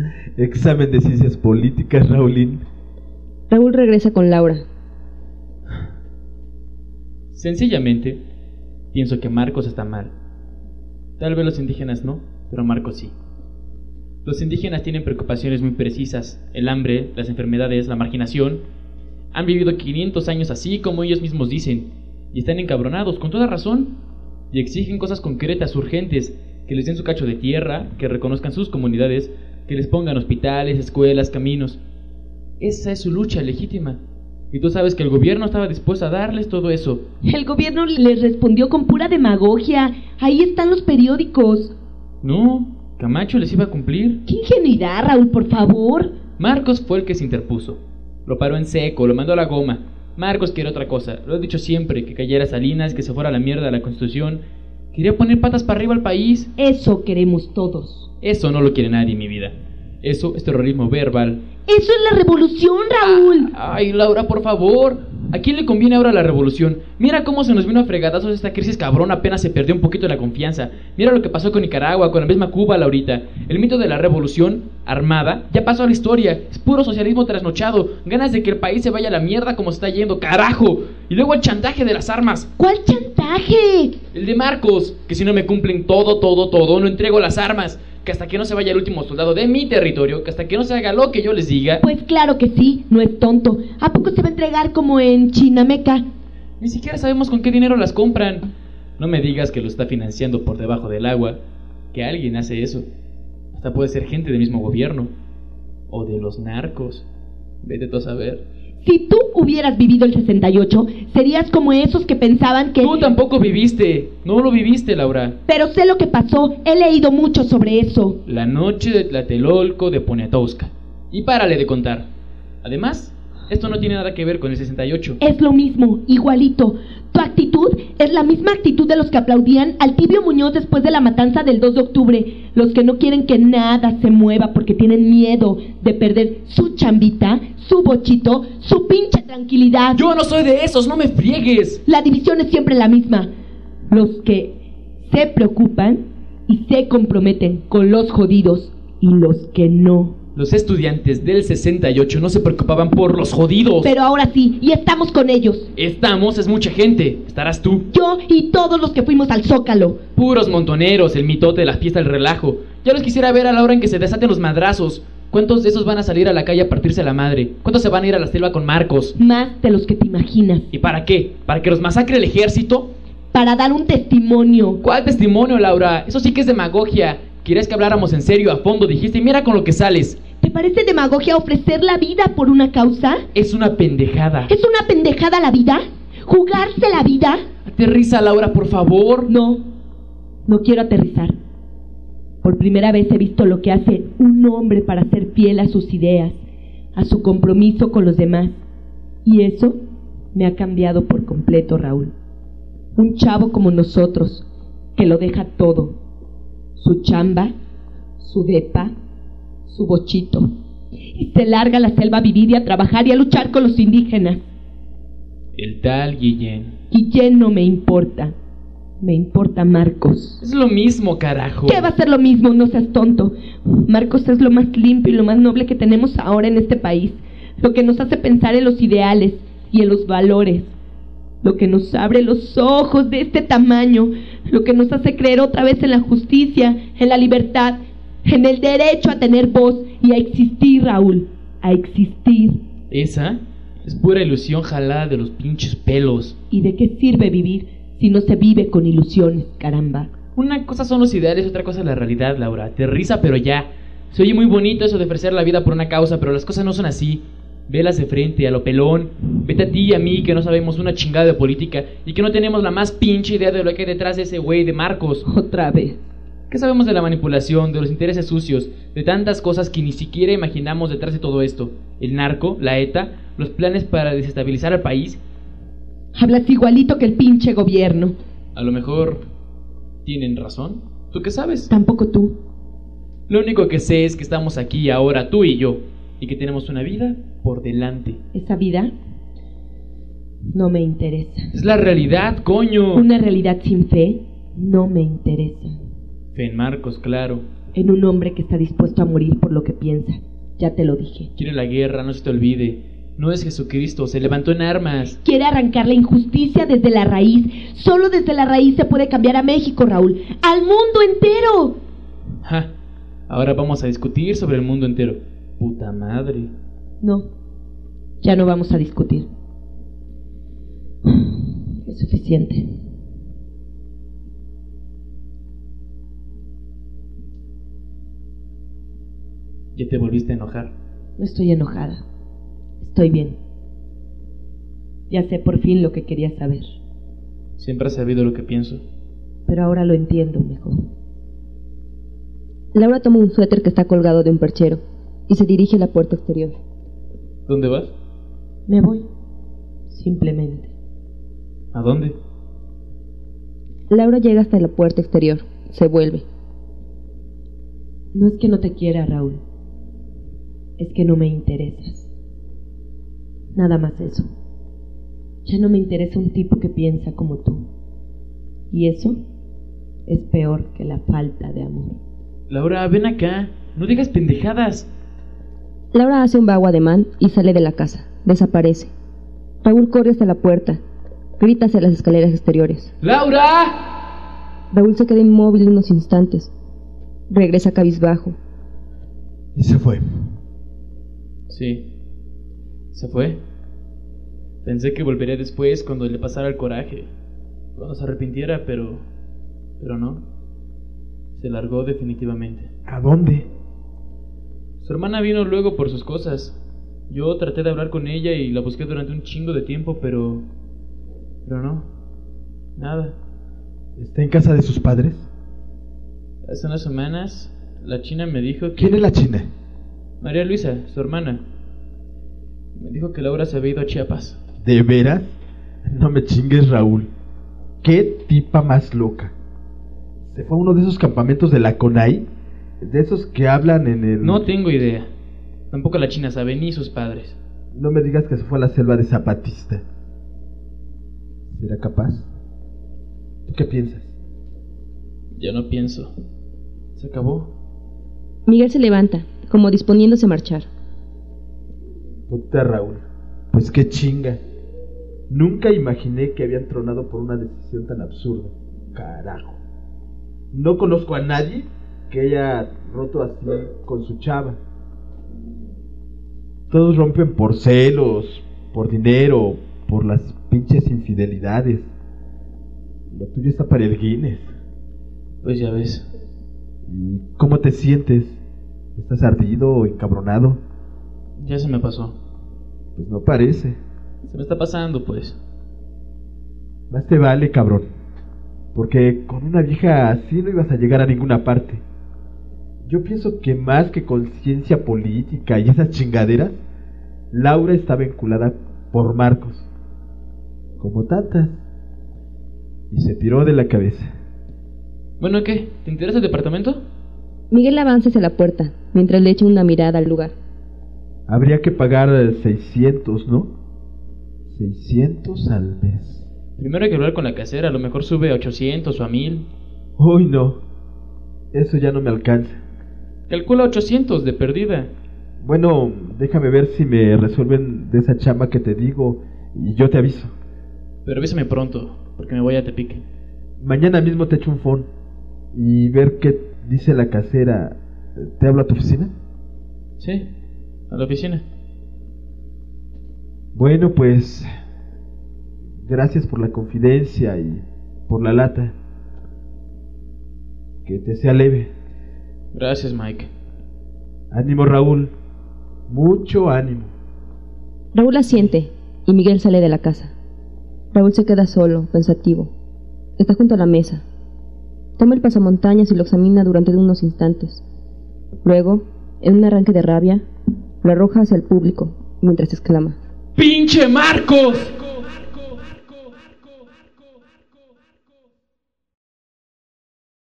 Examen de ciencias políticas, Raulín. Raúl regresa con Laura. Sencillamente, pienso que Marcos está mal. Tal vez los indígenas no, pero Marcos sí. Los indígenas tienen preocupaciones muy precisas: el hambre, las enfermedades, la marginación. Han vivido 500 años así, como ellos mismos dicen, y están encabronados, con toda razón, y exigen cosas concretas, urgentes, que les den su cacho de tierra, que reconozcan sus comunidades, que les pongan hospitales, escuelas, caminos. Esa es su lucha legítima. Y tú sabes que el gobierno estaba dispuesto a darles todo eso. El gobierno les respondió con pura demagogia. Ahí están los periódicos. No, Camacho les iba a cumplir. ¡Qué ingenuidad, Raúl, por favor! Marcos fue el que se interpuso. Lo paró en seco, lo mandó a la goma. Marcos quiere otra cosa. Lo he dicho siempre, que cayera Salinas, que se fuera a la mierda la Constitución. Quería poner patas para arriba al país. Eso queremos todos. Eso no lo quiere nadie, mi vida. Eso es terrorismo verbal. ¡Eso es la revolución, Raúl! Ay, Laura, por favor. ¿A quién le conviene ahora la revolución? Mira cómo se nos vino a fregadazos esta crisis cabrón, apenas se perdió un poquito la confianza. Mira lo que pasó con Nicaragua, con la misma Cuba, Laurita. El mito de la revolución armada ya pasó a la historia. Es puro socialismo trasnochado. Ganas de que el país se vaya a la mierda como se está yendo, carajo. Y luego el chantaje de las armas. ¿Cuál chantaje? El de Marcos, que si no me cumplen todo, no entrego las armas. Que hasta que no se vaya el último soldado de mi territorio, que hasta que no se haga lo que yo les diga. Pues claro que sí, no es tonto. ¿A poco se va a entregar como en Chinameca? Ni siquiera sabemos con qué dinero las compran. No me digas que lo está financiando por debajo del agua. Que alguien hace eso. Hasta puede ser gente del mismo gobierno. O de los narcos. Vete tú a saber. Si tú hubieras vivido el 68, serías como esos que pensaban que... Tú tampoco viviste. No lo viviste, Laura. Pero sé lo que pasó. He leído mucho sobre eso. La noche de Tlatelolco de Poniatowska. Y párale de contar. Además, esto no tiene nada que ver con el 68. Es lo mismo, igualito. Tu actitud es la misma actitud de los que aplaudían al Tibio Muñoz después de la matanza del 2 de octubre. Los que no quieren que nada se mueva porque tienen miedo de perder su chambita, su bochito, su pinche tranquilidad. Yo no soy de esos, no me friegues. La división es siempre la misma. Los que se preocupan y se comprometen con los jodidos y los que no. Los estudiantes del 68 no se preocupaban por los jodidos. Pero ahora sí, y estamos con ellos. Estamos, es mucha gente. Estarás tú. Yo y todos los que fuimos al Zócalo. Puros montoneros, el mitote de la fiesta, el relajo. Ya los quisiera ver a la hora en que se desaten los madrazos. ¿Cuántos de esos van a salir a la calle a partirse la madre? ¿Cuántos se van a ir a la selva con Marcos? Más de los que te imaginas. ¿Y para qué? ¿Para que los masacre el ejército? Para dar un testimonio. ¿Cuál testimonio, Laura? Eso sí que es demagogia. Querías que habláramos en serio, a fondo, dijiste, mira con lo que sales. ¿Te parece demagogia ofrecer la vida por una causa? Es una pendejada. ¿Es una pendejada la vida? ¿Jugarse la vida? Aterriza, Laura, por favor. No quiero aterrizar. Por primera vez he visto lo que hace un hombre para ser fiel a sus ideas, a su compromiso con los demás. Y eso me ha cambiado por completo, Raúl. Un chavo como nosotros, que lo deja todo. Su chamba, su depa, su bochito, y se larga a la selva a vivir y a trabajar y a luchar con los indígenas. El tal Guillén. Guillén no me importa. Me importa Marcos. Es lo mismo, carajo. ¿Qué va a ser lo mismo? No seas tonto. Marcos es lo más limpio y lo más noble que tenemos ahora en este país. Lo que nos hace pensar en los ideales y en los valores. Lo que nos abre los ojos de este tamaño. Lo que nos hace creer otra vez en la justicia, en la libertad, en el derecho a tener voz y a existir, Raúl. A existir. Esa es pura ilusión jalada de los pinches pelos. ¿Y de qué sirve vivir si no se vive con ilusiones, caramba? Una cosa son los ideales, otra cosa es la realidad, Laura. Aterriza, pero ya. Se oye muy bonito eso de ofrecer la vida por una causa, pero las cosas no son así. Velas de frente, a lo pelón. Vete a ti y a mí, que no sabemos una chingada de política y que no tenemos la más pinche idea de lo que hay detrás de ese güey de Marcos. Otra vez. ¿Qué sabemos de la manipulación, de los intereses sucios, de tantas cosas que ni siquiera imaginamos detrás de todo esto? El narco, la ETA, los planes para desestabilizar al país. Hablas igualito que el pinche gobierno. A lo mejor tienen razón. ¿Tú qué sabes? Tampoco tú. Lo único que sé es que estamos aquí ahora, tú y yo, y que tenemos una vida por delante. ¿Esa vida? No me interesa. Es la realidad, coño. Una realidad sin fe no me interesa. Fe en Marcos, claro. en un hombre que está dispuesto a morir por lo que piensa. Ya te lo dije. Quiere la guerra, no se te olvide. No es Jesucristo, se levantó en armas. Quiere arrancar la injusticia desde la raíz. Solo desde la raíz se puede cambiar a México, Raúl. ¡Al mundo entero! Ja, ahora vamos a discutir sobre el mundo entero. Puta madre. No, ya no vamos a discutir. Es suficiente. Ya te volviste a enojar. No estoy enojada. Estoy bien. Ya sé por fin lo que quería saber. Siempre has sabido lo que pienso. Pero ahora lo entiendo mejor. Laura toma un suéter que está colgado de un perchero y se dirige a la puerta exterior. ¿Dónde vas? Me voy. Simplemente. ¿A dónde? Laura llega hasta la puerta exterior. Se vuelve. No es que no te quiera, Raúl. Es que no me interesas. Nada más eso. Ya no me interesa un tipo que piensa como tú. Y eso es peor que la falta de amor. Laura, ven acá. No digas pendejadas. Laura hace un vago ademán y sale de la casa. Desaparece. Raúl corre hasta la puerta. Grita hacia las escaleras exteriores. ¡Laura! Raúl se queda inmóvil unos instantes. Regresa cabizbajo. Y se fue. Sí. ¿Se fue? Pensé que volvería después cuando le pasara el coraje. Cuando se arrepintiera, pero no. Se largó definitivamente. ¿A dónde? Su hermana vino luego por sus cosas. Yo traté de hablar con ella y la busqué durante un chingo de tiempo, pero no. Nada. ¿Está en casa de sus padres? Hace unas semanas la china me dijo que... ¿Quién es la china? María Luisa, su hermana. Me dijo que Laura se había ido a Chiapas. ¿De veras? No me chingues, Raúl. ¿Qué tipa más loca? ¿Se fue a uno de esos campamentos de la CONAI? De esos que hablan en el... No tengo idea. Tampoco la china sabe, ni sus padres. No me digas que se fue a la selva de Zapatista. ¿Será capaz? ¿Tú qué piensas? Ya no pienso. Se acabó. Miguel se levanta, como disponiéndose a marchar. Puta, Raúl. Pues qué chinga. Nunca imaginé que habían tronado por una decisión tan absurda. Carajo. No conozco a nadie que haya roto así con su chava. Todos rompen por celos, por dinero, por las pinches infidelidades. Lo tuyo está para el Guinness. Pues ya ves. ¿Y cómo te sientes? ¿Estás ardido o encabronado? Ya se me pasó. Pues no parece. Se me está pasando, pues. Más te vale, cabrón. Porque con una vieja así no ibas a llegar a ninguna parte. Yo pienso que más que conciencia política y esas chingaderas, Laura está vinculada por Marcos. Como tantas. Y se tiró de la cabeza. Bueno, ¿qué? ¿Te interesa el departamento? Miguel avanza hacia la puerta, mientras le echa una mirada al lugar. Habría que pagar 600, ¿no? 600 al mes. Primero hay que hablar con la casera, a lo mejor sube a 800 o a 1000. Uy, no. Eso ya no me alcanza. Calcula 800 de perdida. Bueno, déjame ver si me resuelven de esa chamba que te digo y yo te aviso. Pero avísame pronto, porque me voy a Tepic. Mañana mismo te echo un phone y ver qué dice la casera. ¿Te hablo a tu oficina? Sí, a la oficina. Bueno, pues gracias por la confidencia y por la lata. Que te sea leve. Gracias, Mike. Ánimo, Raúl. Mucho ánimo. Raúl asiente y Miguel sale de la casa. Raúl se queda solo, pensativo. Está junto a la mesa. Toma el pasamontañas y lo examina durante unos instantes. Luego, en un arranque de rabia, lo arroja hacia el público, mientras exclama: ¡Pinche Marcos!